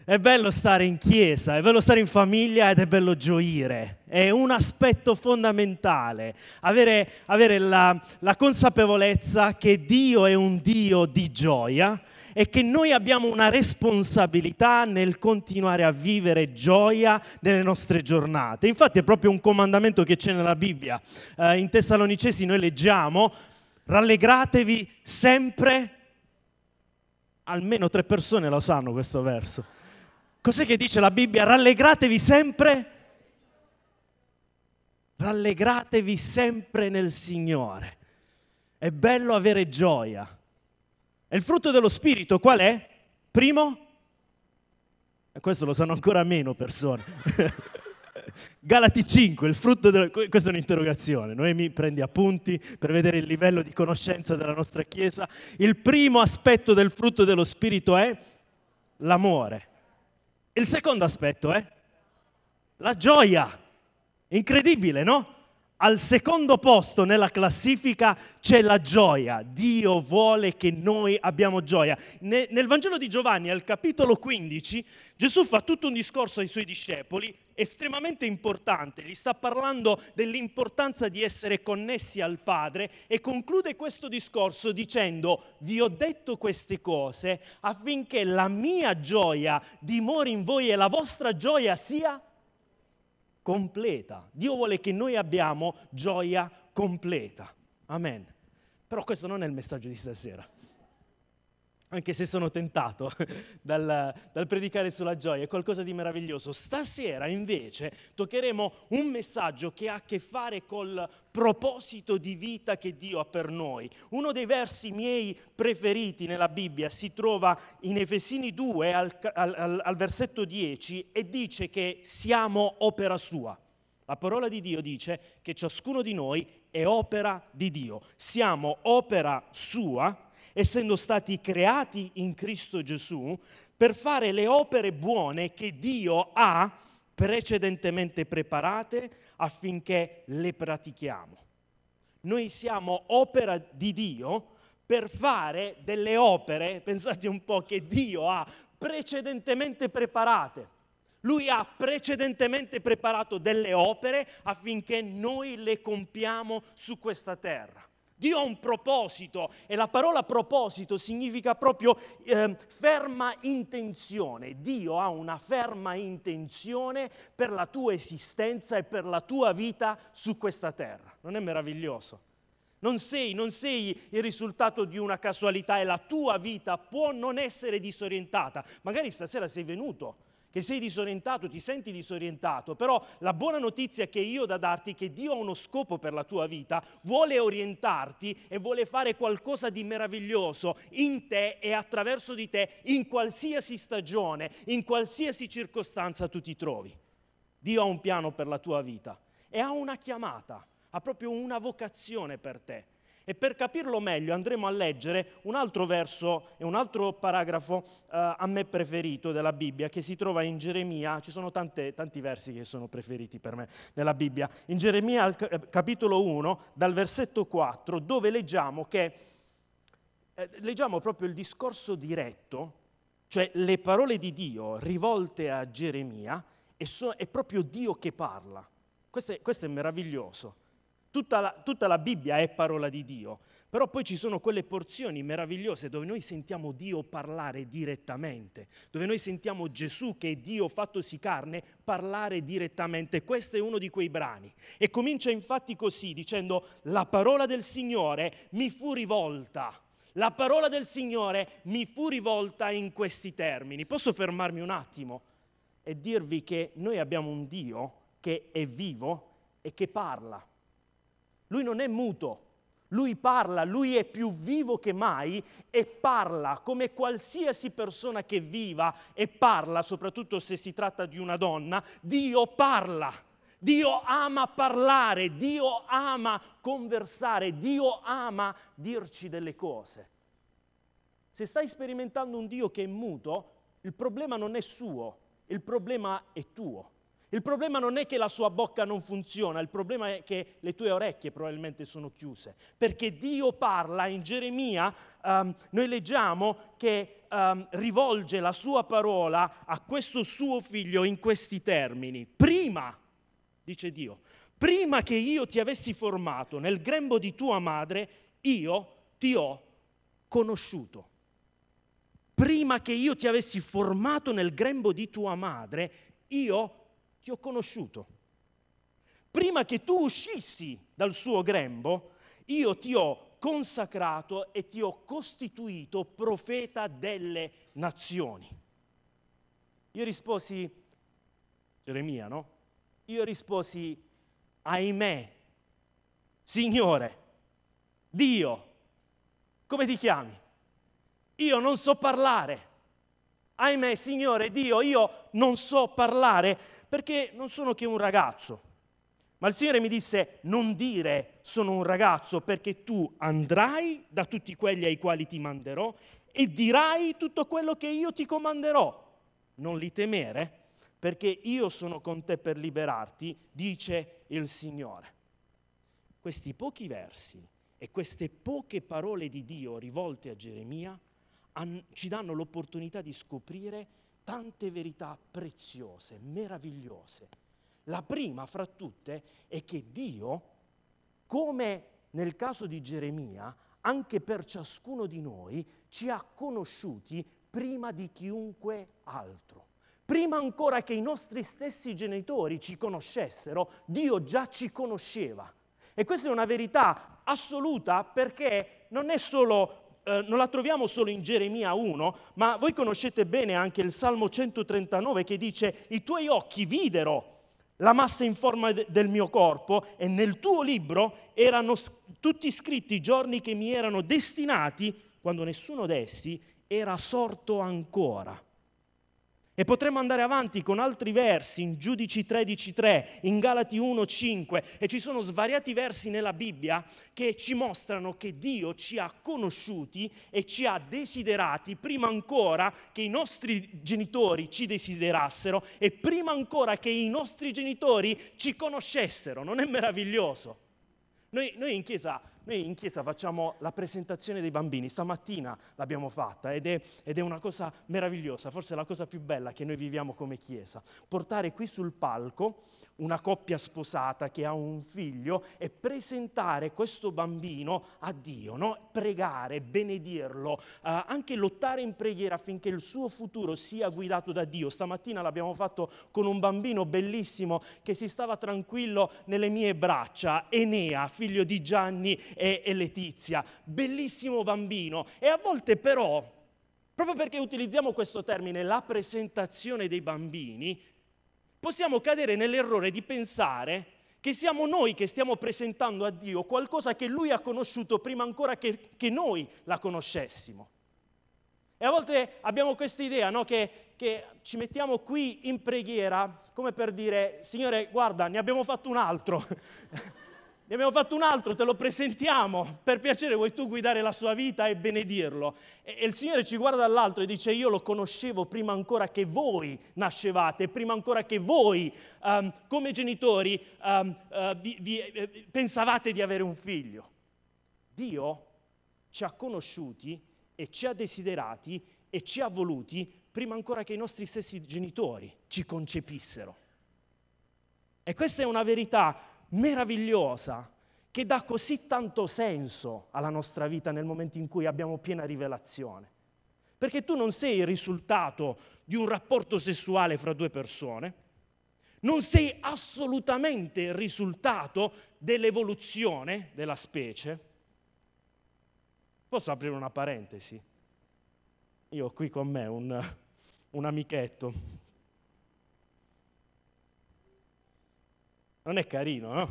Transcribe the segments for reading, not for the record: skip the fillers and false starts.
È bello stare in chiesa, è bello stare in famiglia ed è bello gioire. È un aspetto fondamentale, avere la consapevolezza che Dio è un Dio di gioia e che noi abbiamo una responsabilità nel continuare a vivere gioia nelle nostre giornate. Infatti è proprio un comandamento che c'è nella Bibbia. In Tessalonicesi noi leggiamo: rallegratevi sempre. Almeno 3 persone lo sanno questo verso. Cos'è che dice la Bibbia? Rallegratevi sempre. Rallegratevi sempre nel Signore. È bello avere gioia. E il frutto dello Spirito qual è? Primo? E questo lo sanno ancora meno persone. Galati 5, il frutto questa è un'interrogazione, Noemi prendi appunti per vedere il livello di conoscenza della nostra Chiesa. Il primo aspetto del frutto dello Spirito è l'amore. Il secondo aspetto è la gioia. Incredibile, no? Al secondo posto nella classifica c'è la gioia. Dio vuole che noi abbiamo gioia. Nel Vangelo di Giovanni, al capitolo 15, Gesù fa tutto un discorso ai suoi discepoli estremamente importante. Gli sta parlando dell'importanza di essere connessi al Padre e conclude questo discorso dicendo: vi ho detto queste cose affinché la mia gioia dimori in voi e la vostra gioia sia completa. Dio vuole che noi abbiamo gioia completa. Amen. Però questo non è il messaggio di stasera. Anche se sono tentato dal predicare sulla gioia, è qualcosa di meraviglioso. Stasera invece toccheremo un messaggio che ha a che fare col proposito di vita che Dio ha per noi. Uno dei versi miei preferiti nella Bibbia si trova in Efesini 2 al versetto 10 e dice che siamo opera sua. La parola di Dio dice che ciascuno di noi è opera di Dio. Siamo opera sua, essendo stati creati in Cristo Gesù per fare le opere buone che Dio ha precedentemente preparate affinché le pratichiamo. Noi siamo opera di Dio per fare delle opere, pensate un po', che Dio ha precedentemente preparate. Lui ha precedentemente preparato delle opere affinché noi le compiamo su questa terra. Dio ha un proposito e la parola proposito significa proprio ferma intenzione. Dio ha una ferma intenzione per la tua esistenza e per la tua vita su questa terra. Non è meraviglioso? Non sei il risultato di una casualità e la tua vita può non essere disorientata. Magari stasera sei venuto che sei disorientato, ti senti disorientato, però la buona notizia che io ho da darti è che Dio ha uno scopo per la tua vita, vuole orientarti e vuole fare qualcosa di meraviglioso in te e attraverso di te in qualsiasi stagione, in qualsiasi circostanza tu ti trovi. Dio ha un piano per la tua vita e ha una chiamata, ha proprio una vocazione per te. E per capirlo meglio andremo a leggere un altro verso e un altro paragrafo a me preferito della Bibbia che si trova in Geremia. Ci sono tanti versi che sono preferiti per me nella Bibbia. In Geremia capitolo 1 dal versetto 4 dove leggiamo proprio il discorso diretto, cioè le parole di Dio rivolte a Geremia è proprio Dio che parla. Questo è meraviglioso. Tutta la Bibbia è parola di Dio, però poi ci sono quelle porzioni meravigliose dove noi sentiamo Dio parlare direttamente, dove noi sentiamo Gesù, che è Dio fattosi carne, parlare direttamente. Questo è uno di quei brani. E comincia infatti così, dicendo: la parola del Signore mi fu rivolta. La parola del Signore mi fu rivolta in questi termini. Posso fermarmi un attimo e dirvi che noi abbiamo un Dio che è vivo e che parla. Lui non è muto, lui parla, lui è più vivo che mai e parla come qualsiasi persona che viva e parla, soprattutto se si tratta di una donna. Dio parla, Dio ama parlare, Dio ama conversare, Dio ama dirci delle cose. Se stai sperimentando un Dio che è muto, il problema non è suo, il problema è tuo. Il problema non è che la sua bocca non funziona, il problema è che le tue orecchie probabilmente sono chiuse. Perché Dio parla in Geremia, noi leggiamo che rivolge la sua parola a questo suo figlio in questi termini. Prima, dice Dio, prima che io ti avessi formato nel grembo di tua madre, io ti ho conosciuto. Prima che io ti avessi formato nel grembo di tua madre, io ti ho conosciuto. Prima che tu uscissi dal suo grembo, io ti ho consacrato e ti ho costituito profeta delle nazioni. Io risposi, Geremia, no? Io risposi, ahimè, Signore, Dio, come ti chiami? Io non so parlare. Ahimè, Signore, Dio, io non so parlare perché non sono che un ragazzo. Ma il Signore mi disse, non dire sono un ragazzo, perché tu andrai da tutti quelli ai quali ti manderò e dirai tutto quello che io ti comanderò. Non li temere, perché io sono con te per liberarti, dice il Signore. Questi pochi versi e queste poche parole di Dio rivolte a Geremia ci danno l'opportunità di scoprire tante verità preziose, meravigliose. La prima fra tutte è che Dio, come nel caso di Geremia, anche per ciascuno di noi, ci ha conosciuti prima di chiunque altro. Prima ancora che i nostri stessi genitori ci conoscessero, Dio già ci conosceva. E questa è una verità assoluta perché non è solo... non la troviamo solo in Geremia 1, ma voi conoscete bene anche il Salmo 139 che dice «I tuoi occhi videro la massa in forma del mio corpo e nel tuo libro erano tutti scritti i giorni che mi erano destinati quando nessuno d'essi era sorto ancora». E potremmo andare avanti con altri versi, in Giudici 13:3, in Galati 1:5, e ci sono svariati versi nella Bibbia che ci mostrano che Dio ci ha conosciuti e ci ha desiderati prima ancora che i nostri genitori ci desiderassero e prima ancora che i nostri genitori ci conoscessero. Non è meraviglioso? Noi in chiesa facciamo la presentazione dei bambini, stamattina l'abbiamo fatta ed è una cosa meravigliosa, forse è la cosa più bella che noi viviamo come chiesa. Portare qui sul palco una coppia sposata che ha un figlio e presentare questo bambino a Dio, no? Pregare, benedirlo, anche lottare in preghiera affinché il suo futuro sia guidato da Dio. Stamattina l'abbiamo fatto con un bambino bellissimo che si stava tranquillo nelle mie braccia, Enea, figlio di Gianni e Letizia, bellissimo bambino. E a volte però, proprio perché utilizziamo questo termine, la presentazione dei bambini, possiamo cadere nell'errore di pensare che siamo noi che stiamo presentando a Dio qualcosa che Lui ha conosciuto prima ancora che noi la conoscessimo. E a volte abbiamo questa idea, no? Che ci mettiamo qui in preghiera come per dire, Signore, guarda, ne abbiamo fatto un altro. Ne abbiamo fatto un altro, te lo presentiamo, per piacere vuoi tu guidare la sua vita e benedirlo? E il Signore ci guarda dall'alto e dice, io lo conoscevo prima ancora che voi nascevate, prima ancora che voi come genitori pensavate di avere un figlio. Dio ci ha conosciuti e ci ha desiderati e ci ha voluti prima ancora che i nostri stessi genitori ci concepissero. E questa è una verità meravigliosa che dà così tanto senso alla nostra vita nel momento in cui abbiamo piena rivelazione. Perché tu non sei il risultato di un rapporto sessuale fra due persone, non sei assolutamente il risultato dell'evoluzione della specie. Posso aprire una parentesi? Io ho qui con me un amichetto. Non è carino, no?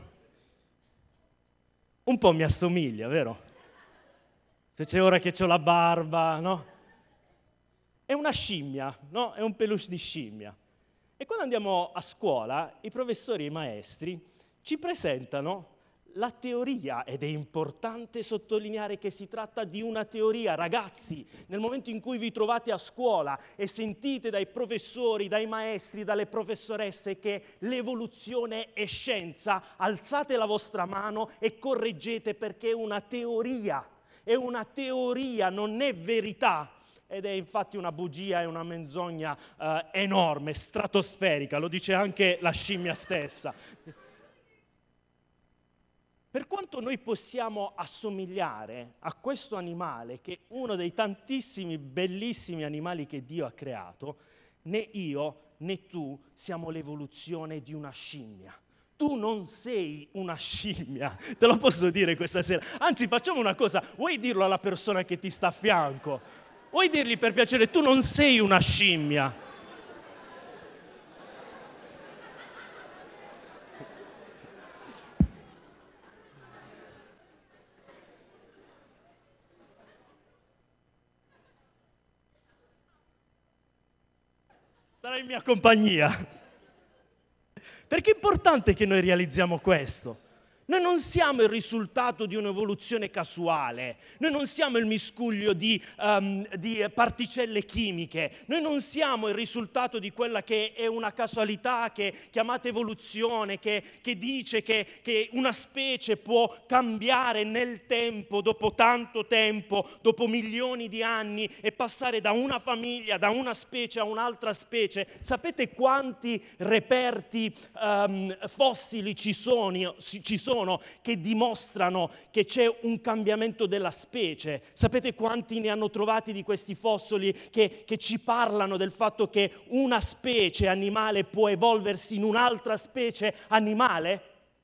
Un po' mi assomiglia, vero? Specie ora che ho la barba, no? È una scimmia, no? È un peluche di scimmia. E quando andiamo a scuola, i professori e i maestri ci presentano la teoria, ed è importante sottolineare che si tratta di una teoria. Ragazzi, nel momento in cui vi trovate a scuola e sentite dai professori, dai maestri, dalle professoresse che l'evoluzione è scienza, alzate la vostra mano e correggete, perché è una teoria, non è verità. Ed è infatti una bugia e una menzogna enorme, stratosferica, lo dice anche la scimmia stessa. Per quanto noi possiamo assomigliare a questo animale, che è uno dei tantissimi bellissimi animali che Dio ha creato, né io né tu siamo l'evoluzione di una scimmia. Tu non sei una scimmia, te lo posso dire questa sera. Anzi, facciamo una cosa, vuoi dirlo alla persona che ti sta a fianco? Vuoi dirgli per piacere, tu non sei una scimmia? Sarai in mia compagnia. Perché è importante che noi realizziamo questo. Noi non siamo il risultato di un'evoluzione casuale, noi non siamo il miscuglio di particelle chimiche, noi non siamo il risultato di quella che è una casualità che chiamate evoluzione, che dice che una specie può cambiare nel tempo, dopo tanto tempo, dopo milioni di anni, e passare da una famiglia, da una specie a un'altra specie. Sapete quanti reperti fossili ci sono che dimostrano che c'è un cambiamento della specie? Sapete quanti ne hanno trovati di questi fossili che ci parlano del fatto che una specie animale può evolversi in un'altra specie animale?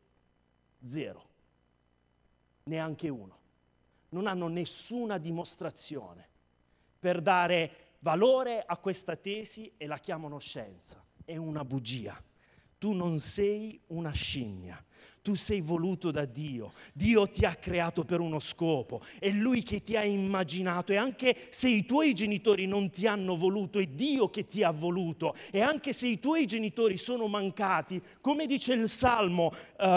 0. Neanche uno. Non hanno nessuna dimostrazione per dare valore a questa tesi e la chiamano scienza. È una bugia. Tu non sei una scimmia. Tu sei voluto da Dio. Dio ti ha creato per uno scopo. È Lui che ti ha immaginato, e anche se i tuoi genitori non ti hanno voluto, è Dio che ti ha voluto. E anche se i tuoi genitori sono mancati, come dice il Salmo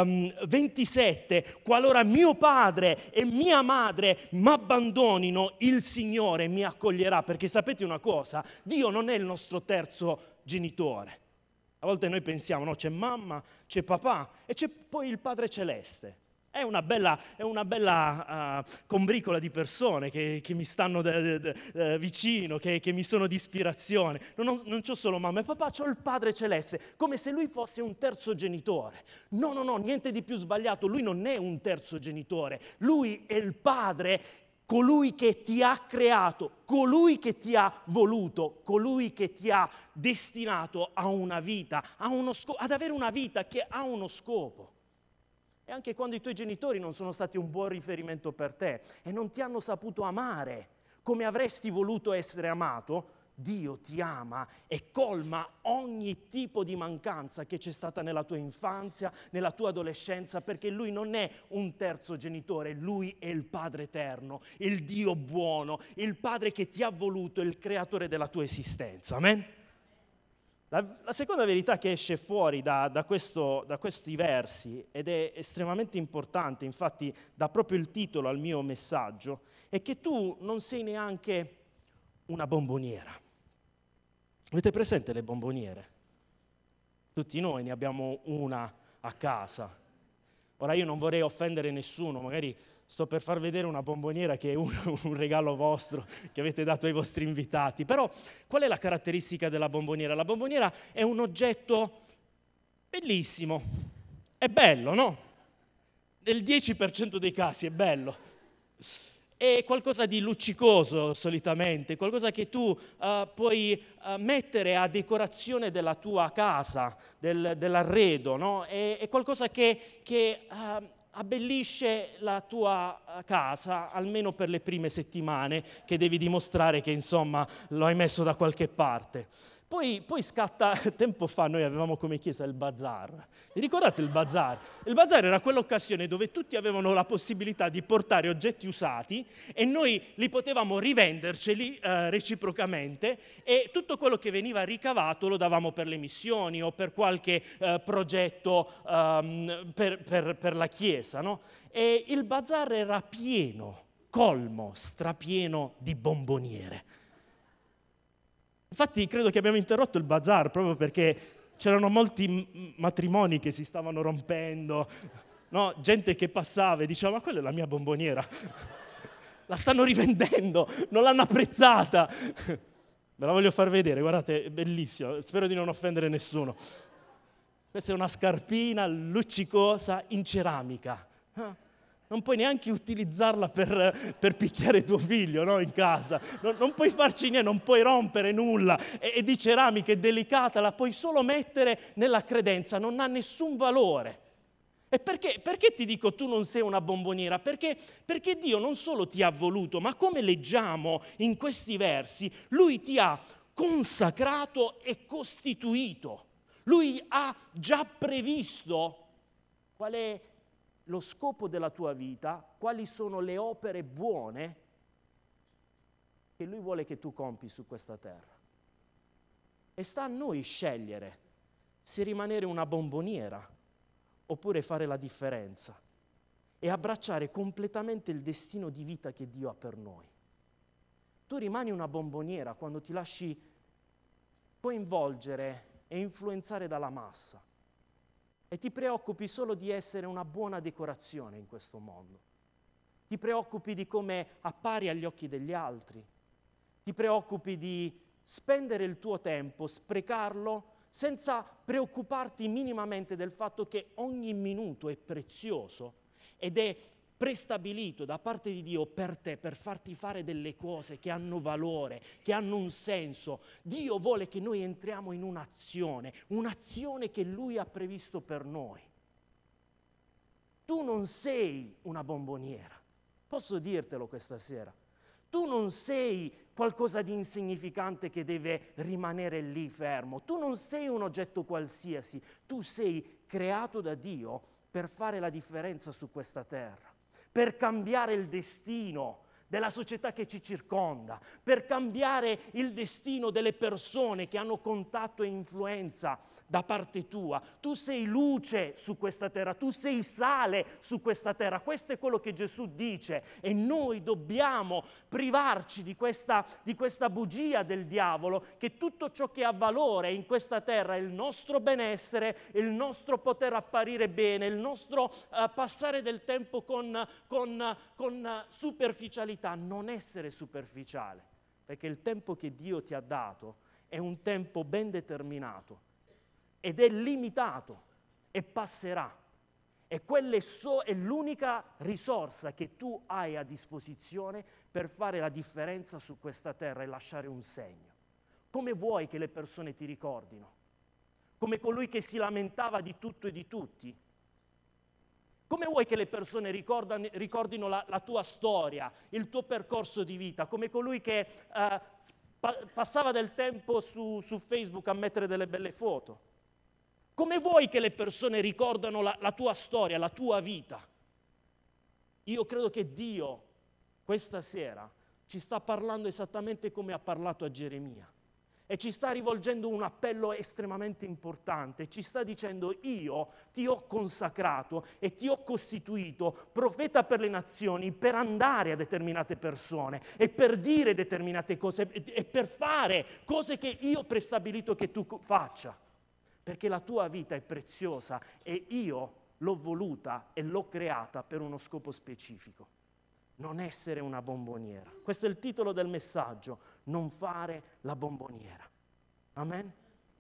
27, qualora mio padre e mia madre mi abbandonino, il Signore mi accoglierà. Perché sapete una cosa? Dio non è il nostro terzo genitore. A volte noi pensiamo, no, c'è mamma, c'è papà e c'è poi il Padre Celeste. È una bella combricola di persone che mi stanno vicino, che mi sono di ispirazione. Non c'ho solo mamma e papà, c'ho il Padre Celeste, come se Lui fosse un terzo genitore. No, niente di più sbagliato. Lui non è un terzo genitore. Lui è il Padre, colui che ti ha creato, colui che ti ha voluto, colui che ti ha destinato a una vita, ad avere una vita che ha uno scopo. E anche quando i tuoi genitori non sono stati un buon riferimento per te e non ti hanno saputo amare come avresti voluto essere amato, Dio ti ama e colma ogni tipo di mancanza che c'è stata nella tua infanzia, nella tua adolescenza, perché Lui non è un terzo genitore, Lui è il Padre eterno, il Dio buono, il Padre che ti ha voluto, il creatore della tua esistenza. Amen? La seconda verità che esce fuori da questi versi, ed è estremamente importante, infatti dà proprio il titolo al mio messaggio, è che tu non sei neanche una bomboniera. Avete presente le bomboniere? Tutti noi ne abbiamo una a casa. Ora io non vorrei offendere nessuno, magari sto per far vedere una bomboniera che è un regalo vostro che avete dato ai vostri invitati. Però qual è la caratteristica della bomboniera? La bomboniera è un oggetto bellissimo, è bello, no? Nel 10% dei casi è bello. È qualcosa di luccicoso solitamente, qualcosa che tu puoi mettere a decorazione della tua casa, dell'arredo, no? È qualcosa che abbellisce la tua casa, almeno per le prime settimane, che devi dimostrare che insomma lo hai messo da qualche parte. Poi scatta, tempo fa noi avevamo come chiesa il bazar. Vi ricordate il bazar? Il bazar era quell'occasione dove tutti avevano la possibilità di portare oggetti usati e noi li potevamo rivenderceli reciprocamente, e tutto quello che veniva ricavato lo davamo per le missioni o per qualche progetto per la chiesa, no? E il bazar era pieno, colmo, strapieno di bomboniere. Infatti credo che abbiamo interrotto il bazar proprio perché c'erano molti matrimoni che si stavano rompendo, no? Gente che passava e diceva: ma quella è la mia bomboniera, la stanno rivendendo, non l'hanno apprezzata. Ve la voglio far vedere, guardate, è bellissima, spero di non offendere nessuno. Questa è una scarpina luccicosa in ceramica. Non puoi neanche utilizzarla per picchiare tuo figlio, no? In casa. Non puoi farci niente, non puoi rompere nulla. È di ceramica, è delicata, la puoi solo mettere nella credenza, non ha nessun valore. E perché ti dico tu non sei una bomboniera? Perché Dio non solo ti ha voluto, ma come leggiamo in questi versi, Lui ti ha consacrato e costituito. Lui ha già previsto qual è lo scopo della tua vita, quali sono le opere buone che Lui vuole che tu compi su questa terra. E sta a noi scegliere se rimanere una bomboniera oppure fare la differenza e abbracciare completamente il destino di vita che Dio ha per noi. Tu rimani una bomboniera quando ti lasci coinvolgere e influenzare dalla massa e ti preoccupi solo di essere una buona decorazione in questo mondo. Ti preoccupi di come appari agli occhi degli altri. Ti preoccupi di spendere il tuo tempo, sprecarlo, senza preoccuparti minimamente del fatto che ogni minuto è prezioso ed è prestabilito da parte di Dio per te, per farti fare delle cose che hanno valore, che hanno un senso. Dio vuole che noi entriamo in un'azione che Lui ha previsto per noi. Tu non sei una bomboniera, posso dirtelo questa sera. Tu non sei qualcosa di insignificante che deve rimanere lì fermo. Tu non sei un oggetto qualsiasi. Tu sei creato da Dio per fare la differenza su questa terra, per cambiare il destino della società che ci circonda, per cambiare il destino delle persone che hanno contatto e influenza da parte tua. Tu sei luce su questa terra, tu sei sale su questa terra. Questo è quello che Gesù dice e noi dobbiamo privarci di questa bugia del diavolo, che tutto ciò che ha valore in questa terra è il nostro benessere, il nostro poter apparire bene, il nostro passare del tempo con superficialità. Non essere superficiale, perché il tempo che Dio ti ha dato è un tempo ben determinato ed è limitato e passerà, e quella è l'unica risorsa che tu hai a disposizione per fare la differenza su questa terra e lasciare un segno. Come vuoi che le persone ti ricordino? Come colui che si lamentava di tutto e di tutti? Come vuoi che le persone ricordino la tua storia, il tuo percorso di vita? Come colui che passava del tempo su Facebook a mettere delle belle foto? Come vuoi che le persone ricordano la tua storia, la tua vita? Io credo che Dio questa sera ci sta parlando esattamente come ha parlato a Geremia. E ci sta rivolgendo un appello estremamente importante, ci sta dicendo: io ti ho consacrato e ti ho costituito profeta per le nazioni, per andare a determinate persone e per dire determinate cose e per fare cose che io ho prestabilito che tu faccia, perché la tua vita è preziosa e io l'ho voluta e l'ho creata per uno scopo specifico. Non essere una bomboniera. Questo è il titolo del messaggio: non fare la bomboniera. Amen?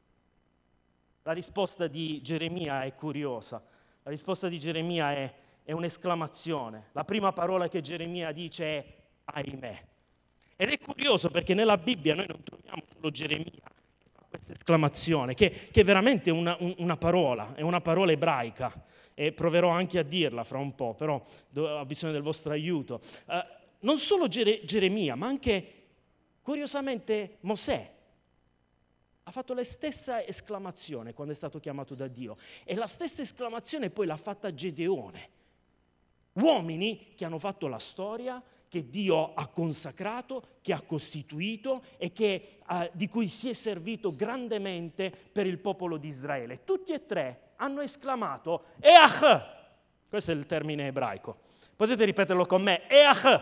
La risposta di Geremia è curiosa. La risposta di Geremia è un'esclamazione. La prima parola che Geremia dice è ahimè. Ed è curioso perché nella Bibbia noi non troviamo solo Geremia che fa questa esclamazione, che è veramente una parola, è una parola ebraica. E proverò anche a dirla fra un po', però ho bisogno del vostro aiuto. Non solo Geremia, ma anche, curiosamente, Mosè. Ha fatto la stessa esclamazione quando è stato chiamato da Dio. E la stessa esclamazione poi l'ha fatta Gedeone. Uomini che hanno fatto la storia, che Dio ha consacrato, che ha costituito e di cui si è servito grandemente per il popolo di Israele. Tutti e tre hanno esclamato Each. Questo è il termine ebraico. Potete ripeterlo con me? Each.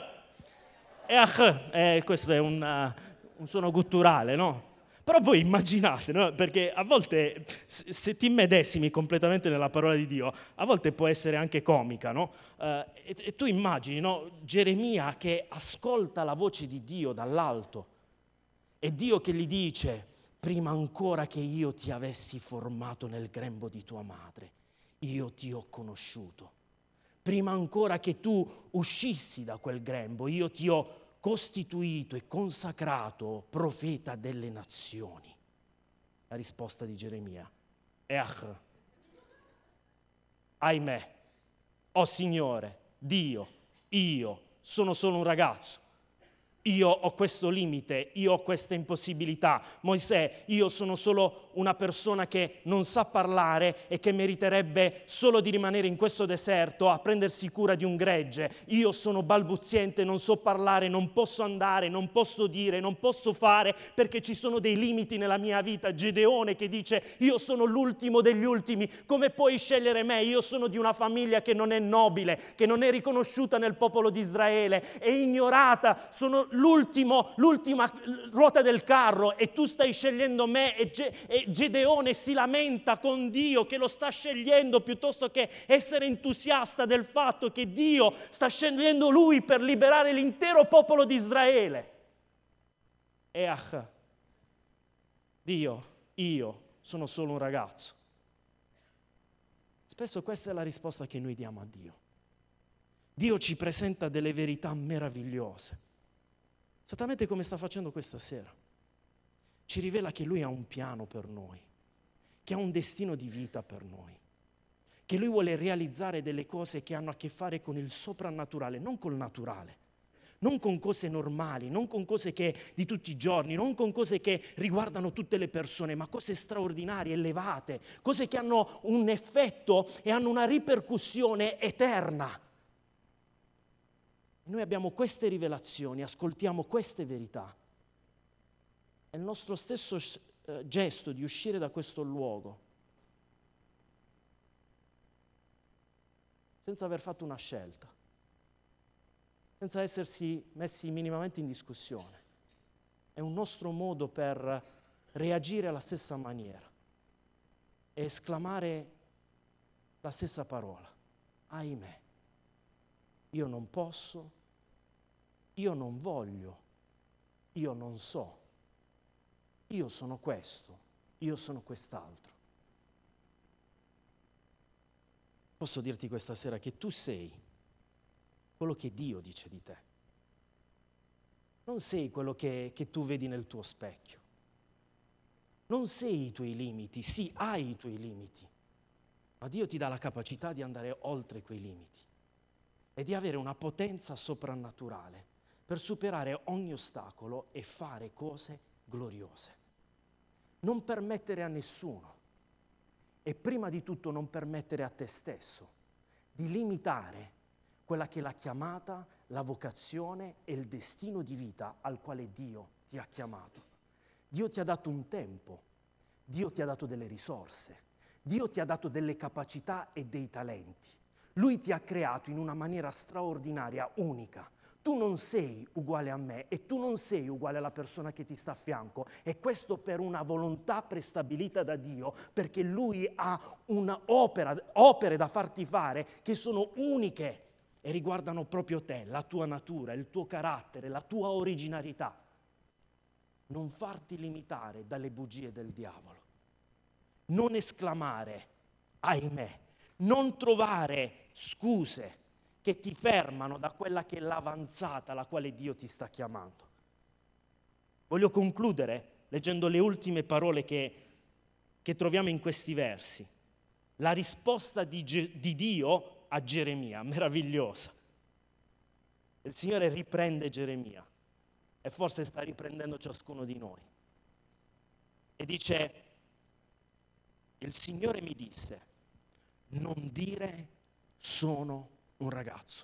Each. Questo è un suono gutturale, no? Però voi immaginate, no? Perché a volte, se ti immedesimi completamente nella parola di Dio, a volte può essere anche comica, no? E tu immagini, no? Geremia che ascolta la voce di Dio dall'alto e Dio che gli dice: prima ancora che io ti avessi formato nel grembo di tua madre, io ti ho conosciuto. Prima ancora che tu uscissi da quel grembo, io ti ho costituito e consacrato profeta delle nazioni. La risposta di Geremia: Ech. Ahimè, oh Signore, Dio, io sono solo un ragazzo. Io ho questo limite, io ho questa impossibilità. Mosè, io sono solo una persona che non sa parlare e che meriterebbe solo di rimanere in questo deserto a prendersi cura di un gregge. Io sono balbuziente, non so parlare, non posso andare, non posso dire, non posso fare perché ci sono dei limiti nella mia vita. Gedeone che dice: io sono l'ultimo degli ultimi, come puoi scegliere me? Io sono di una famiglia che non è nobile, che non è riconosciuta nel popolo di Israele, è ignorata, sono l'ultima ruota del carro e tu stai scegliendo me. E Gedeone si lamenta con Dio che lo sta scegliendo piuttosto che essere entusiasta del fatto che Dio sta scegliendo lui per liberare l'intero popolo di Israele. Each, Dio, io sono solo un ragazzo. Spesso questa è la risposta che noi diamo a Dio. Dio ci presenta delle verità meravigliose, esattamente come sta facendo questa sera. Ci rivela che Lui ha un piano per noi, che ha un destino di vita per noi, che Lui vuole realizzare delle cose che hanno a che fare con il soprannaturale, non col naturale, non con cose normali, non con cose di tutti i giorni, non con cose che riguardano tutte le persone, ma cose straordinarie, elevate, cose che hanno un effetto e hanno una ripercussione eterna. Noi abbiamo queste rivelazioni, ascoltiamo queste verità. È il nostro stesso gesto di uscire da questo luogo senza aver fatto una scelta, senza essersi messi minimamente in discussione. È un nostro modo per reagire alla stessa maniera e esclamare la stessa parola: ahimè. Io non posso, io non voglio, io non so, io sono questo, io sono quest'altro. Posso dirti questa sera che tu sei quello che Dio dice di te. Non sei quello che tu vedi nel tuo specchio. Non sei i tuoi limiti, sì, hai i tuoi limiti, ma Dio ti dà la capacità di andare oltre quei limiti e di avere una potenza soprannaturale per superare ogni ostacolo e fare cose gloriose. Non permettere a nessuno, e prima di tutto non permettere a te stesso, di limitare quella che è la chiamata, la vocazione e il destino di vita al quale Dio ti ha chiamato. Dio ti ha dato un tempo, Dio ti ha dato delle risorse, Dio ti ha dato delle capacità e dei talenti. Lui ti ha creato in una maniera straordinaria, unica. Tu non sei uguale a me e tu non sei uguale alla persona che ti sta a fianco, e questo per una volontà prestabilita da Dio, perché Lui ha opere da farti fare che sono uniche e riguardano proprio te, la tua natura, il tuo carattere, la tua originalità. Non farti limitare dalle bugie del diavolo. Non esclamare, ahimè, non trovare scuse che ti fermano da quella che è l'avanzata alla quale Dio ti sta chiamando. Voglio concludere leggendo le ultime parole che troviamo in questi versi. La risposta di Dio a Geremia, meravigliosa. Il Signore riprende Geremia e forse sta riprendendo ciascuno di noi. e dice, il Signore mi disse, non dire sono un ragazzo.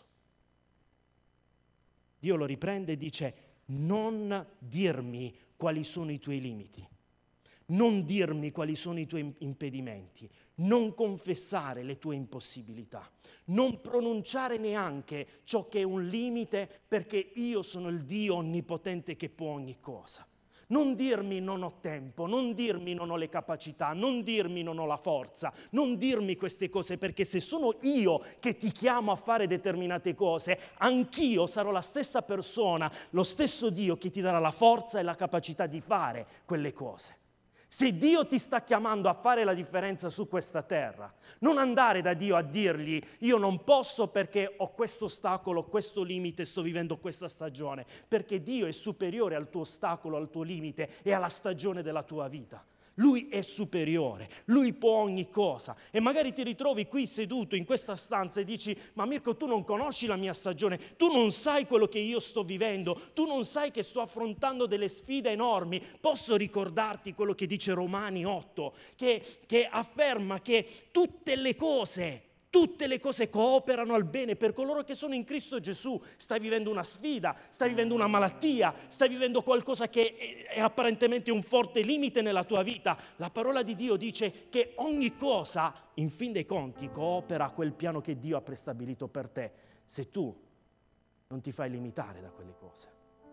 Dio lo riprende e dice, non dirmi quali sono i tuoi limiti, non dirmi quali sono i tuoi impedimenti, non confessare le tue impossibilità, non pronunciare neanche ciò che è un limite, perché io sono il Dio onnipotente che può ogni cosa. Non dirmi non ho tempo, non dirmi non ho le capacità, non dirmi non ho la forza, non dirmi queste cose, perché se sono io che ti chiamo a fare determinate cose, anch'io sarò la stessa persona, lo stesso Dio che ti darà la forza e la capacità di fare quelle cose. Se Dio ti sta chiamando a fare la differenza su questa terra, non andare da Dio a dirgli io non posso perché ho questo ostacolo, questo limite, sto vivendo questa stagione, perché Dio è superiore al tuo ostacolo, al tuo limite e alla stagione della tua vita. Lui è superiore, Lui può ogni cosa. E magari ti ritrovi qui seduto in questa stanza e dici, ma Mirko, tu non conosci la mia stagione, tu non sai quello che io sto vivendo, tu non sai che sto affrontando delle sfide enormi. Posso ricordarti quello che dice Romani 8, che afferma che tutte le cose cooperano al bene per coloro che sono in Cristo Gesù. Stai vivendo una sfida, stai vivendo una malattia, stai vivendo qualcosa che è apparentemente un forte limite nella tua vita. La parola di Dio dice che ogni cosa, in fin dei conti, coopera a quel piano che Dio ha prestabilito per te, se tu non ti fai limitare da quelle cose.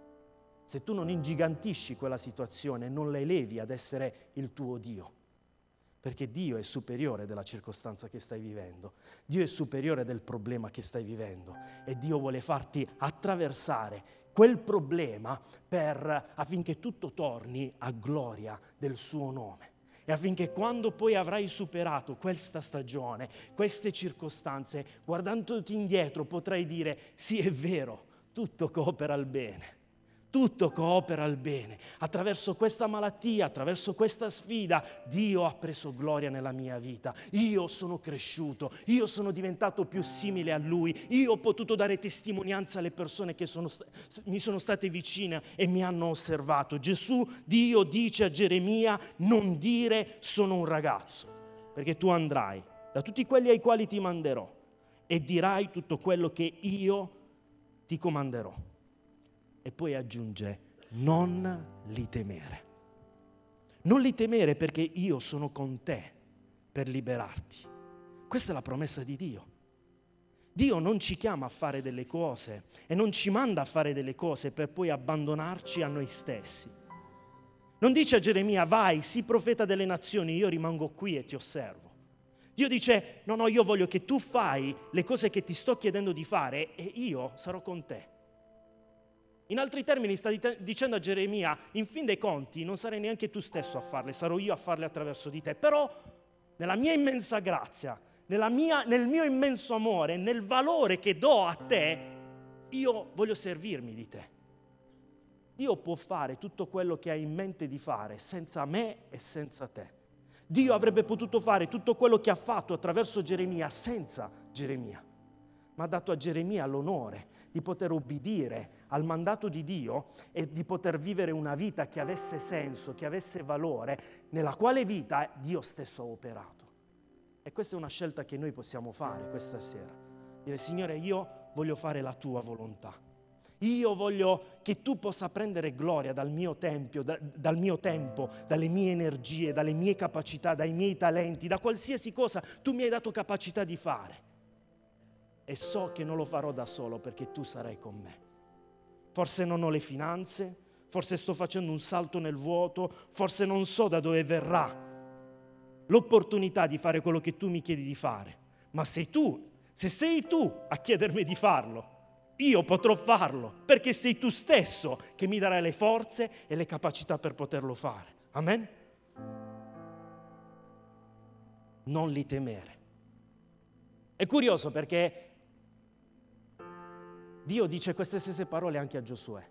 Se tu non ingigantisci quella situazione, non la elevi ad essere il tuo Dio. Perché Dio è superiore della circostanza che stai vivendo, Dio è superiore del problema che stai vivendo e Dio vuole farti attraversare quel problema affinché tutto torni a gloria del suo nome e affinché quando poi avrai superato questa stagione, queste circostanze, guardandoti indietro potrai dire sì, è vero, tutto coopera al bene. Tutto coopera al bene. Attraverso questa malattia, attraverso questa sfida, Dio ha preso gloria nella mia vita. Io sono cresciuto, io sono diventato più simile a Lui, io ho potuto dare testimonianza alle persone che mi sono state vicine e mi hanno osservato. Dio dice a Geremia, non dire sono un ragazzo, perché tu andrai da tutti quelli ai quali ti manderò e dirai tutto quello che io ti comanderò. E poi aggiunge, non li temere. Non li temere perché io sono con te per liberarti. Questa è la promessa di Dio. Dio non ci chiama a fare delle cose e non ci manda a fare delle cose per poi abbandonarci a noi stessi. Non dice a Geremia, vai, sii profeta delle nazioni, io rimango qui e ti osservo. Dio dice, no, io voglio che tu fai le cose che ti sto chiedendo di fare e io sarò con te. In altri termini sta dicendo a Geremia, in fin dei conti non sarai neanche tu stesso a farle, sarò io a farle attraverso di te, però nella mia immensa grazia, nel mio immenso amore, nel valore che do a te, io voglio servirmi di te. Dio può fare tutto quello che ha in mente di fare senza me e senza te. Dio avrebbe potuto fare tutto quello che ha fatto attraverso Geremia senza Geremia, ma ha dato a Geremia l'onore di poter obbedire al mandato di Dio e di poter vivere una vita che avesse senso, che avesse valore, nella quale vita Dio stesso ha operato. E questa è una scelta che noi possiamo fare questa sera. Dire, Signore, io voglio fare la tua volontà. Io voglio che tu possa prendere gloria dal mio tempo, dalle mie energie, dalle mie capacità, dai miei talenti, da qualsiasi cosa tu mi hai dato capacità di fare. E so che non lo farò da solo perché tu sarai con me. Forse non ho le finanze, forse sto facendo un salto nel vuoto, forse non so da dove verrà l'opportunità di fare quello che tu mi chiedi di fare, ma se sei tu a chiedermi di farlo, io potrò farlo, perché sei tu stesso che mi darai le forze e le capacità per poterlo fare. Amen? Non li temere. È curioso perché Dio dice queste stesse parole anche a Giosuè.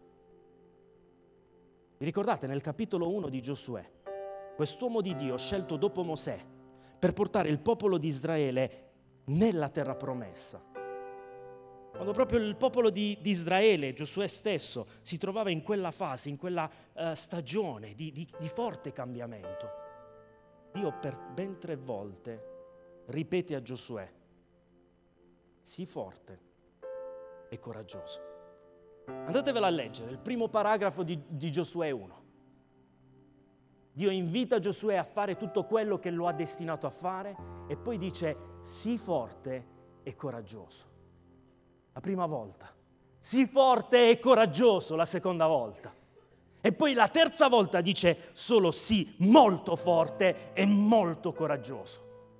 Vi ricordate nel capitolo 1 di Giosuè? Quest'uomo di Dio scelto dopo Mosè per portare il popolo di Israele nella terra promessa. Quando proprio il popolo di Israele, Giosuè stesso, si trovava in quella fase, in quella stagione di forte cambiamento, Dio per ben 3 volte ripete a Giosuè: sii forte e coraggioso. Andatevela a leggere, il primo paragrafo di Giosuè 1. Dio invita Giosuè a fare tutto quello che lo ha destinato a fare e poi dice: sii forte e coraggioso. La prima volta. Sii forte e coraggioso la seconda volta. E poi la terza volta dice solo sii molto forte e molto coraggioso.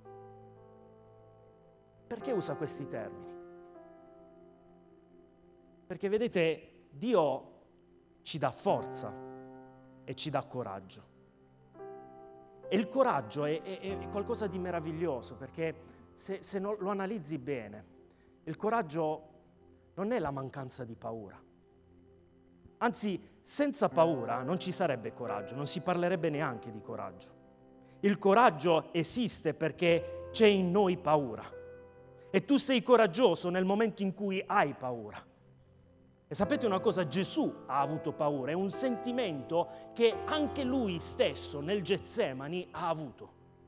Perché usa questi termini? Perché vedete, Dio ci dà forza e ci dà coraggio. E il coraggio è qualcosa di meraviglioso, perché se lo analizzi bene, il coraggio non è la mancanza di paura. Anzi, senza paura non ci sarebbe coraggio, non si parlerebbe neanche di coraggio. Il coraggio esiste perché c'è in noi paura. E tu sei coraggioso nel momento in cui hai paura. E sapete una cosa? Gesù ha avuto paura, è un sentimento che anche lui stesso nel Getsemani ha avuto.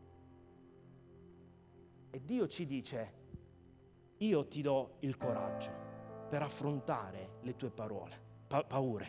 E Dio ci dice: io ti do il coraggio per affrontare le tue paure.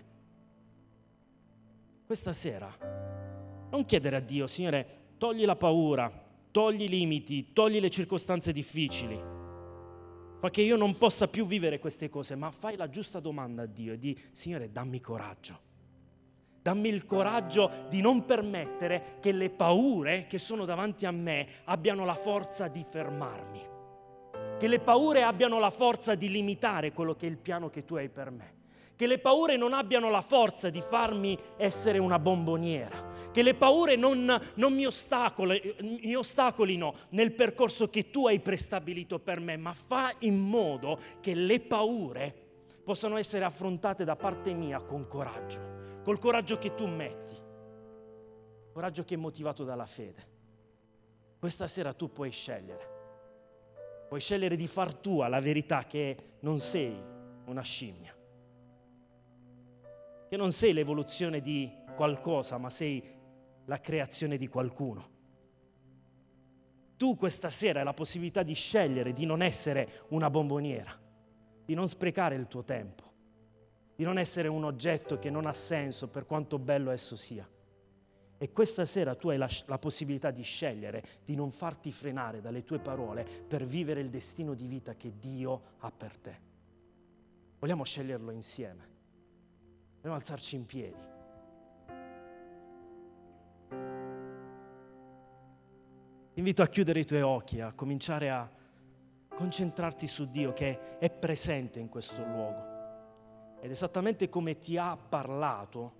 Questa sera non chiedere a Dio: Signore, togli la paura, togli i limiti, togli le circostanze difficili, fa che io non possa più vivere queste cose, ma fai la giusta domanda a Dio e di: Signore, dammi coraggio. Dammi il coraggio di non permettere che le paure che sono davanti a me abbiano la forza di fermarmi. Che le paure abbiano la forza di limitare quello che è il piano che tu hai per me. Che le paure non abbiano la forza di farmi essere una bomboniera. Che le paure non mi ostacolino nel percorso che tu hai prestabilito per me, ma fa in modo che le paure possano essere affrontate da parte mia con coraggio, col coraggio che tu metti, coraggio che è motivato dalla fede. Questa sera tu puoi scegliere di far tua la verità che non sei una scimmia, che non sei l'evoluzione di qualcosa, ma sei la creazione di qualcuno. Tu questa sera hai la possibilità di scegliere di non essere una bomboniera, di non sprecare il tuo tempo, di non essere un oggetto che non ha senso per quanto bello esso sia. E questa sera tu hai la possibilità di scegliere di non farti frenare dalle tue parole per vivere il destino di vita che Dio ha per te. Vogliamo sceglierlo insieme. Vogliamo alzarci in piedi. Ti invito a chiudere i tuoi occhi, a cominciare a concentrarti su Dio che è presente in questo luogo. Ed esattamente come ti ha parlato,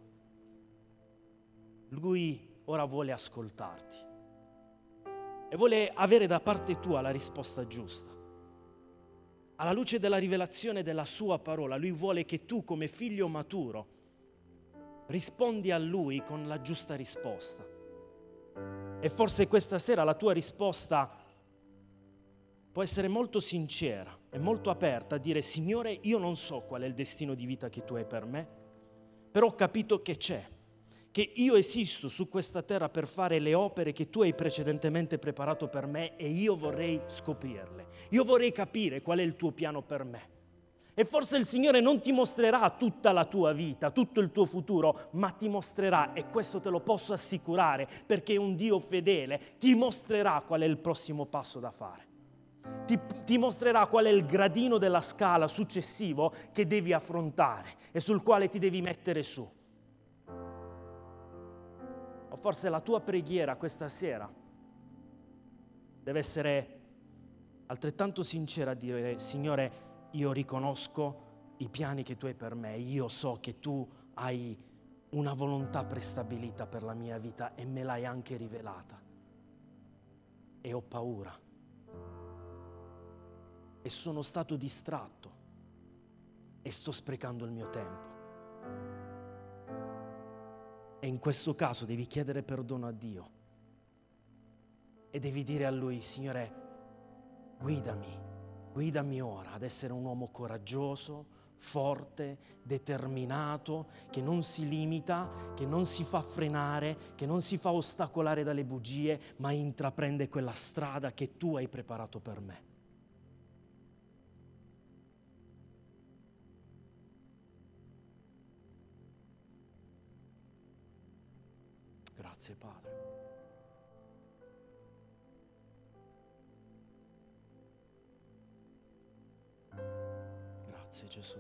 Lui ora vuole ascoltarti e vuole avere da parte tua la risposta giusta. Alla luce della rivelazione della sua parola, Lui vuole che tu come figlio maturo rispondi a Lui con la giusta risposta. E forse questa sera la tua risposta può essere molto sincera e molto aperta a dire: Signore, io non so qual è il destino di vita che tu hai per me, però ho capito che c'è, che io esisto su questa terra per fare le opere che tu hai precedentemente preparato per me e io vorrei scoprirle. Io vorrei capire qual è il tuo piano per me. E forse il Signore non ti mostrerà tutta la tua vita, tutto il tuo futuro, ma ti mostrerà, e questo te lo posso assicurare perché è un Dio fedele, ti mostrerà qual è il prossimo passo da fare. Ti mostrerà qual è il gradino della scala successivo che devi affrontare e sul quale ti devi mettere su. O forse la tua preghiera questa sera deve essere altrettanto sincera a dire: Signore, io riconosco i piani che tu hai per me, io so che tu hai una volontà prestabilita per la mia vita e me l'hai anche rivelata. E ho paura. E sono stato distratto e sto sprecando il mio tempo. E in questo caso devi chiedere perdono a Dio e devi dire a Lui: Signore, guidami Guidami ora ad essere un uomo coraggioso, forte, determinato, che non si limita, che non si fa frenare, che non si fa ostacolare dalle bugie, ma intraprende quella strada che tu hai preparato per me. Grazie, Padre. Grazie, Gesù.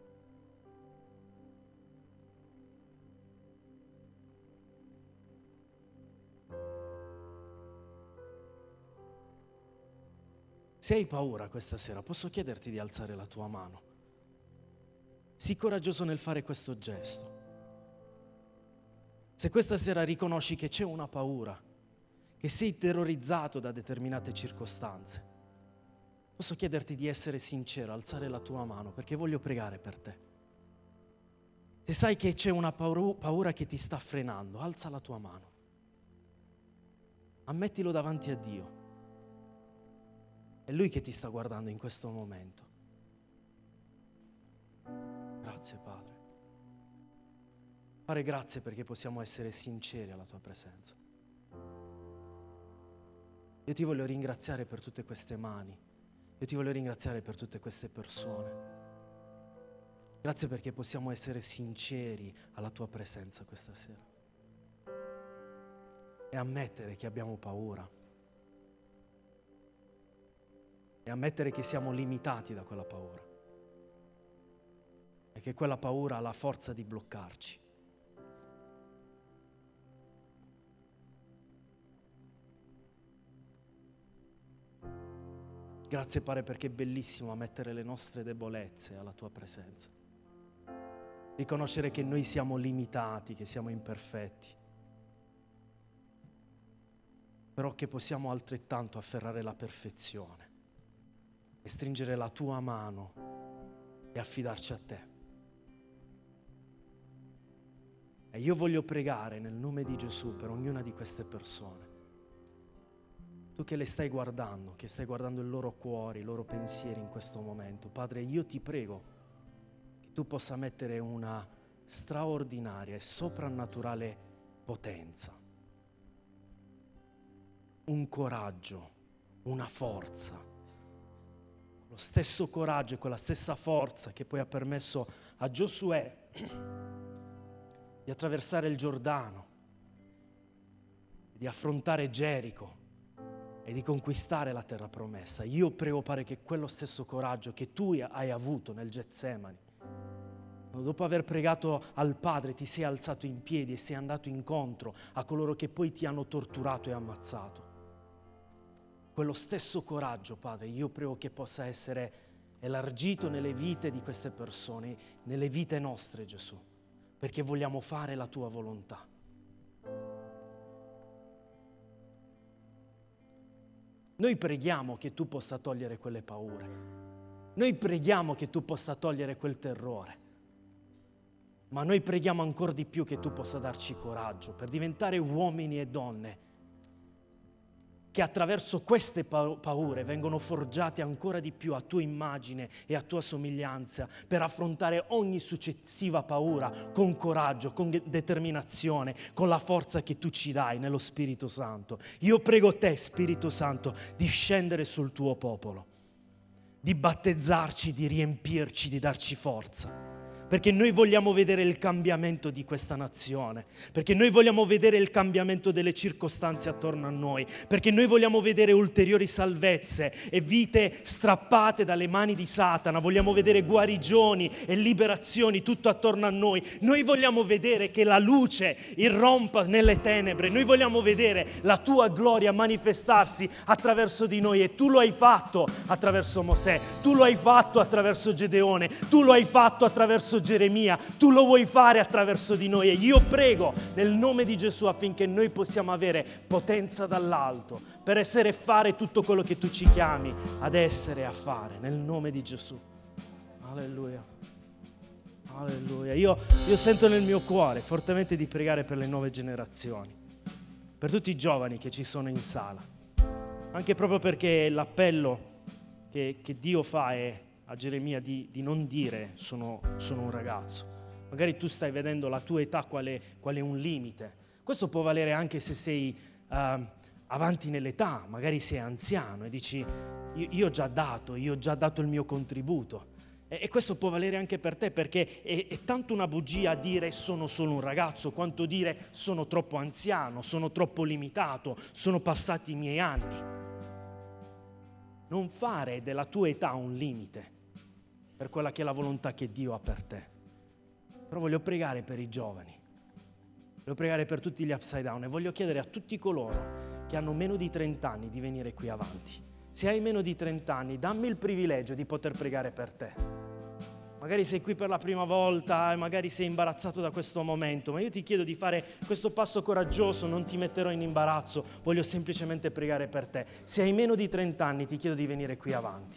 Se hai paura questa sera, posso chiederti di alzare la tua mano. Sii coraggioso nel fare questo gesto. Se questa sera riconosci che c'è una paura, che sei terrorizzato da determinate circostanze, posso chiederti di essere sincero, alzare la tua mano, perché voglio pregare per te. Se sai che c'è una paura che ti sta frenando, alza la tua mano. Ammettilo davanti a Dio. È Lui che ti sta guardando in questo momento. Grazie, Padre. Padre, grazie perché possiamo essere sinceri alla Tua presenza. Io ti voglio ringraziare per tutte queste mani. Io ti voglio ringraziare per tutte queste persone. Grazie perché possiamo essere sinceri alla Tua presenza questa sera. E ammettere che abbiamo paura. E ammettere che siamo limitati da quella paura. E che quella paura ha la forza di bloccarci. Grazie, Padre, perché è bellissimo ammettere le nostre debolezze alla Tua presenza. Riconoscere che noi siamo limitati, che siamo imperfetti. Però che possiamo altrettanto afferrare la perfezione e stringere la Tua mano e affidarci a Te. E io voglio pregare nel nome di Gesù per ognuna di queste persone. Tu che le stai guardando, che stai guardando il loro cuore, i loro pensieri in questo momento, Padre, io ti prego che Tu possa mettere una straordinaria e soprannaturale potenza, un coraggio, una forza, lo stesso coraggio e quella stessa forza che poi ha permesso a Giosuè di attraversare il Giordano, di affrontare Gerico e di conquistare la terra promessa. Io prego, Padre, che quello stesso coraggio che Tu hai avuto nel Getsemani, dopo aver pregato al Padre, ti sei alzato in piedi e sei andato incontro a coloro che poi ti hanno torturato e ammazzato. Quello stesso coraggio, Padre, io prego che possa essere elargito nelle vite di queste persone, nelle vite nostre, Gesù, perché vogliamo fare la Tua volontà. Noi preghiamo che Tu possa togliere quelle paure. Noi preghiamo che Tu possa togliere quel terrore. Ma noi preghiamo ancora di più che Tu possa darci coraggio per diventare uomini e donne che attraverso queste paure vengono forgiati ancora di più a Tua immagine e a Tua somiglianza, per affrontare ogni successiva paura con coraggio, con determinazione, con la forza che Tu ci dai nello Spirito Santo. Io prego Te, Spirito Santo, di scendere sul Tuo popolo, di battezzarci, di riempirci, di darci forza. Perché noi vogliamo vedere il cambiamento di questa nazione, perché noi vogliamo vedere il cambiamento delle circostanze attorno a noi, perché noi vogliamo vedere ulteriori salvezze e vite strappate dalle mani di Satana, vogliamo vedere guarigioni e liberazioni tutto attorno a noi. Noi vogliamo vedere che la luce irrompa nelle tenebre, noi vogliamo vedere la Tua gloria manifestarsi attraverso di noi, e Tu lo hai fatto attraverso Mosè, Tu lo hai fatto attraverso Gedeone, Tu lo hai fatto attraverso Geremia, Tu lo vuoi fare attraverso di noi, e io prego nel nome di Gesù affinché noi possiamo avere potenza dall'alto per essere e fare tutto quello che Tu ci chiami ad essere e a fare, nel nome di Gesù. Alleluia. Alleluia. Io sento nel mio cuore fortemente di pregare per le nuove generazioni, per tutti i giovani che ci sono in sala, anche proprio perché l'appello che Dio fa è a Geremia di non dire sono un ragazzo. Magari tu stai vedendo la tua età quale un limite. Questo può valere anche se sei avanti nell'età, magari sei anziano e dici io ho già dato il mio contributo. E questo può valere anche per te, perché è tanto una bugia dire sono solo un ragazzo, quanto dire sono troppo anziano, sono troppo limitato, sono passati i miei anni. Non fare della tua età un limite per quella che è la volontà che Dio ha per te. Però voglio pregare per i giovani, voglio pregare per tutti gli upside down e voglio chiedere a tutti coloro che hanno meno di 30 anni di venire qui avanti. Se hai meno di 30 anni, dammi il privilegio di poter pregare per te. Magari sei qui per la prima volta e magari sei imbarazzato da questo momento, ma io ti chiedo di fare questo passo coraggioso, non ti metterò in imbarazzo, voglio semplicemente pregare per te. Se hai meno di 30 anni, ti chiedo di venire qui avanti.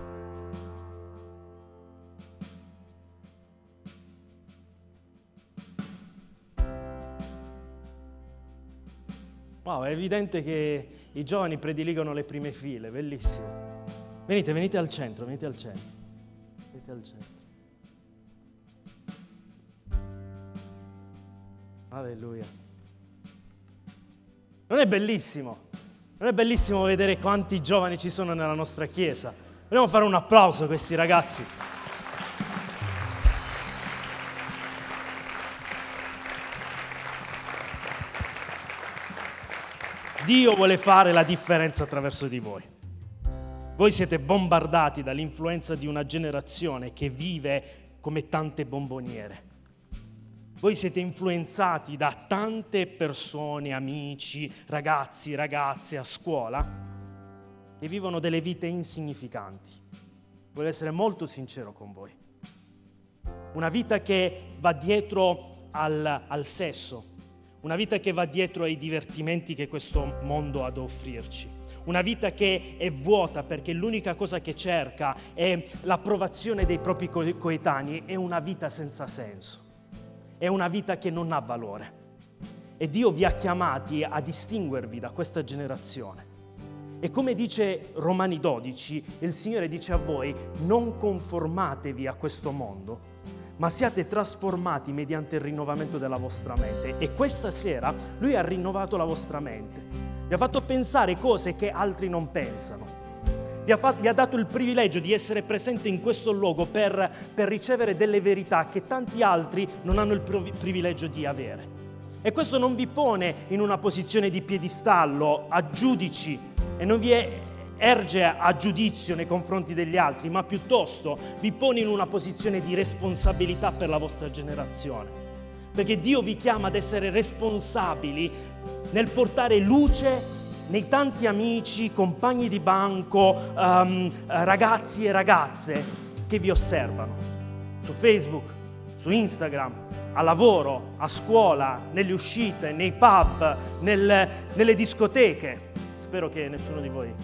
Wow, è evidente che i giovani prediligono le prime file, bellissimo. Venite al centro, venite al centro. Alleluia. Non è bellissimo? Non è bellissimo vedere quanti giovani ci sono nella nostra chiesa? Vogliamo fare un applauso a questi ragazzi. Dio vuole fare la differenza attraverso di voi. Voi siete bombardati dall'influenza di una generazione che vive come tante bomboniere. Voi siete influenzati da tante persone, amici, ragazzi, ragazze a scuola che vivono delle vite insignificanti. Voglio essere molto sincero con voi. Una vita che va dietro al sesso, una vita che va dietro ai divertimenti che questo mondo ha da offrirci. Una vita che è vuota perché l'unica cosa che cerca è l'approvazione dei propri coetanei. È una vita senza senso. È una vita che non ha valore. E Dio vi ha chiamati a distinguervi da questa generazione. E come dice Romani 12, il Signore dice a voi: non conformatevi a questo mondo, ma siate trasformati mediante il rinnovamento della vostra mente. E questa sera Lui ha rinnovato la vostra mente. Vi ha fatto pensare cose che altri non pensano. Vi ha dato il privilegio di essere presente in questo luogo per ricevere delle verità che tanti altri non hanno il privilegio di avere. E questo non vi pone in una posizione di piedistallo, a giudici, e non vi erge a giudizio nei confronti degli altri, ma piuttosto vi pone in una posizione di responsabilità per la vostra generazione. Perché Dio vi chiama ad essere responsabili nel portare luce nei tanti amici, compagni di banco, ragazzi e ragazze che vi osservano su Facebook, su Instagram, a lavoro, a scuola, nelle uscite, nei pub, nelle discoteche. Spero che nessuno di voi.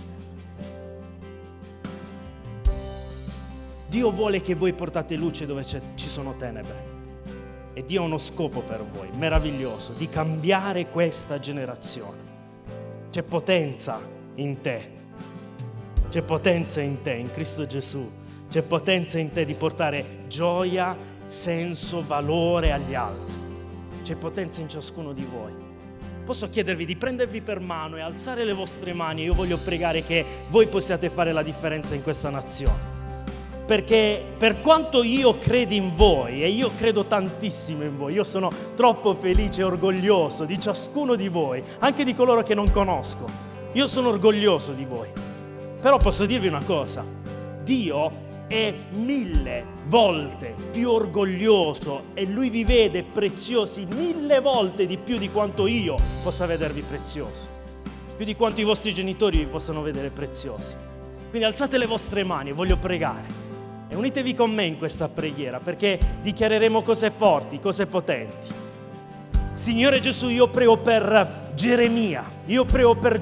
Dio vuole che voi portate luce dove ci sono tenebre. E Dio ha uno scopo per voi, meraviglioso, di cambiare questa generazione. C'è potenza in te, c'è potenza in te, in Cristo Gesù, c'è potenza in te di portare gioia, senso, valore agli altri. C'è potenza in ciascuno di voi. Posso chiedervi di prendervi per mano e alzare le vostre mani. Io voglio pregare che voi possiate fare la differenza in questa nazione. Perché per quanto io credo in voi, e io credo tantissimo in voi, io sono troppo felice e orgoglioso di ciascuno di voi, anche di coloro che non conosco. Io sono orgoglioso di voi. Però posso dirvi una cosa: Dio è 1000 volte più orgoglioso e Lui vi vede preziosi 1000 volte di più di quanto io possa vedervi preziosi, più di quanto i vostri genitori vi possano vedere preziosi. Quindi alzate le vostre mani e voglio pregare. E unitevi con me in questa preghiera, perché dichiareremo cose forti, cose potenti. Signore Gesù, io prego per Geremia, io prego per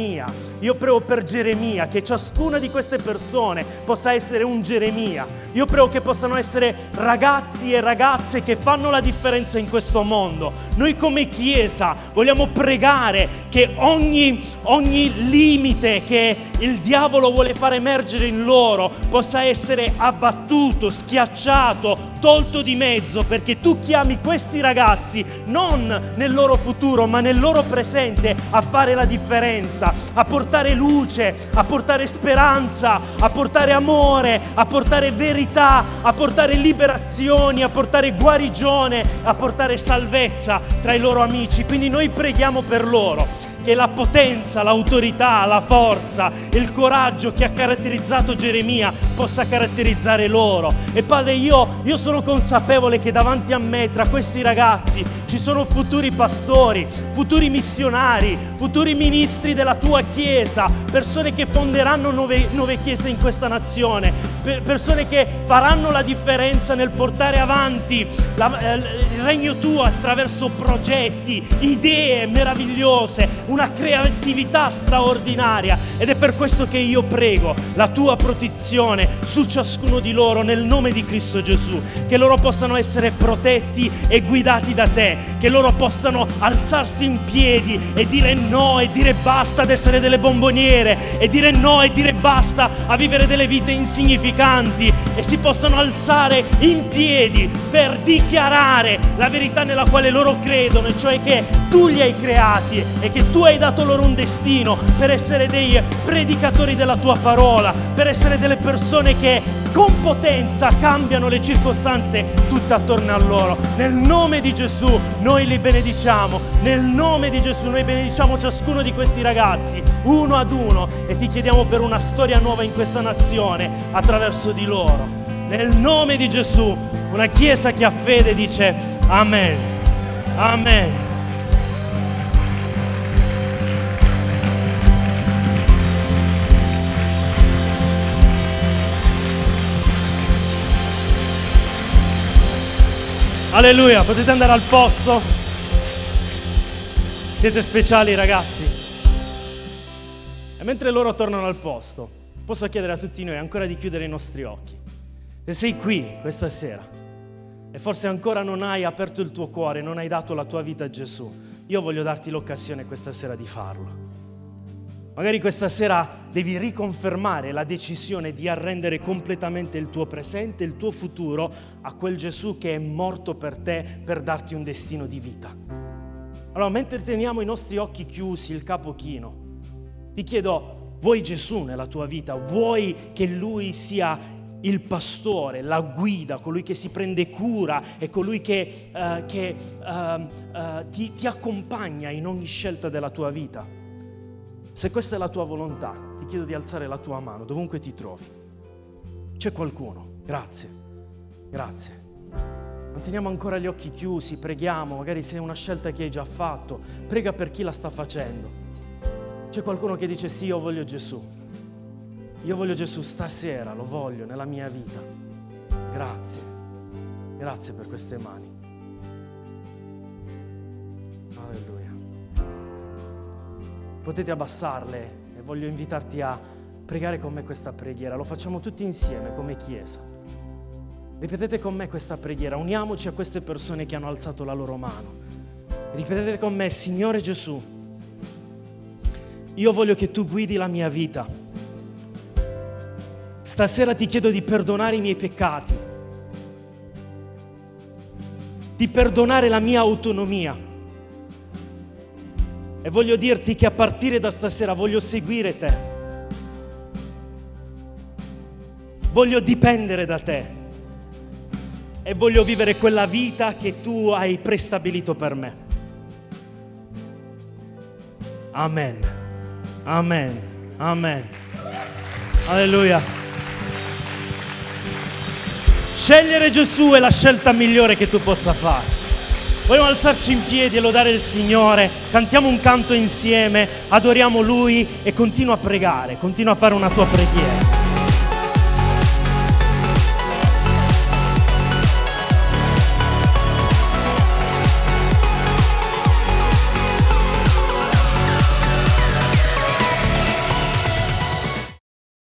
Geremia, che ciascuna di queste persone possa essere un Geremia. Io prego che possano essere ragazzi e ragazze che fanno la differenza in questo mondo. Noi come Chiesa vogliamo pregare che ogni limite che il diavolo vuole far emergere in loro possa essere abbattuto, schiacciato, tolto di mezzo, perché tu chiami questi ragazzi non nel loro futuro ma nel loro presente a fare la differenza, a portare luce, a portare speranza, a portare amore, a portare verità, a portare liberazioni, a portare guarigione, a portare salvezza tra i loro amici. Quindi noi preghiamo per loro, che la potenza, l'autorità, la forza, il coraggio che ha caratterizzato Geremia possa caratterizzare loro. E Padre, io sono consapevole che davanti a me, tra questi ragazzi, ci sono futuri pastori, futuri missionari, futuri ministri della tua Chiesa, persone che fonderanno nuove chiese in questa nazione, persone che faranno la differenza nel portare avanti il regno tuo attraverso progetti, idee meravigliose, una creatività straordinaria. Ed è per questo che io prego la tua protezione su ciascuno di loro nel nome di Cristo Gesù, che loro possano essere protetti e guidati da te, che loro possano alzarsi in piedi e dire no e dire basta ad essere delle bomboniere, e dire no e dire basta a vivere delle vite insignificanti, e si possano alzare in piedi per dichiarare la verità nella quale loro credono, cioè che tu li hai creati e che tu hai dato loro un destino per essere dei predicatori della tua parola, per essere delle persone che con potenza cambiano le circostanze tutte attorno a loro. Nel nome di Gesù noi li benediciamo, nel nome di Gesù noi benediciamo ciascuno di questi ragazzi uno ad uno, e ti chiediamo per una storia nuova in questa nazione attraverso di loro. Nel nome di Gesù, una chiesa che ha fede dice Amen. Amen. Alleluia, potete andare al posto. Siete speciali ragazzi. E mentre loro tornano al posto, posso chiedere a tutti noi ancora di chiudere i nostri occhi. Se sei qui questa sera e forse ancora non hai aperto il tuo cuore, non hai dato la tua vita a Gesù, io voglio darti l'occasione questa sera di farlo. Magari questa sera devi riconfermare la decisione di arrendere completamente il tuo presente, il tuo futuro a quel Gesù che è morto per te, per darti un destino di vita. Allora, mentre teniamo i nostri occhi chiusi, il capo chino, ti chiedo, vuoi Gesù nella tua vita? Vuoi che Lui sia il pastore, la guida, colui che si prende cura e colui che ti accompagna in ogni scelta della tua vita? Se questa è la tua volontà, ti chiedo di alzare la tua mano, dovunque ti trovi. C'è qualcuno? Grazie, grazie. Manteniamo ancora gli occhi chiusi, preghiamo, magari se è una scelta che hai già fatto, prega per chi la sta facendo. C'è qualcuno che dice sì, io voglio Gesù. Io voglio Gesù stasera, lo voglio nella mia vita. Grazie, grazie per queste mani. Alleluia. Potete abbassarle e voglio invitarti a pregare con me questa preghiera. Lo facciamo tutti insieme come Chiesa. Ripetete con me questa preghiera. Uniamoci a queste persone che hanno alzato la loro mano. Ripetete con me: Signore Gesù, io voglio che tu guidi la mia vita. Stasera ti chiedo di perdonare i miei peccati, di perdonare la mia autonomia. E voglio dirti che a partire da stasera voglio seguire te. Voglio dipendere da te. E voglio vivere quella vita che tu hai prestabilito per me. Amen. Amen. Amen. Alleluia. Scegliere Gesù è la scelta migliore che tu possa fare. Vogliamo alzarci in piedi e lodare il Signore, cantiamo un canto insieme, adoriamo Lui e continua a pregare, continua a fare una tua preghiera.